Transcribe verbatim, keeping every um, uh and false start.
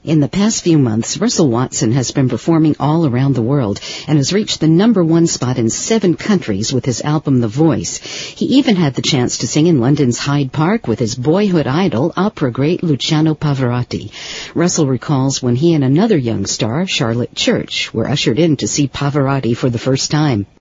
In the past few months, Russell Watson has been performing all around the world and has reached the number one spot in seven countries with his album The Voice. He even had the chance to sing in London's Hyde Park with his boyhood idol, opera great Luciano Pavarotti. Russell recalls when he and another young star, Charlotte Church, were ushered in to see Pavarotti for the first time.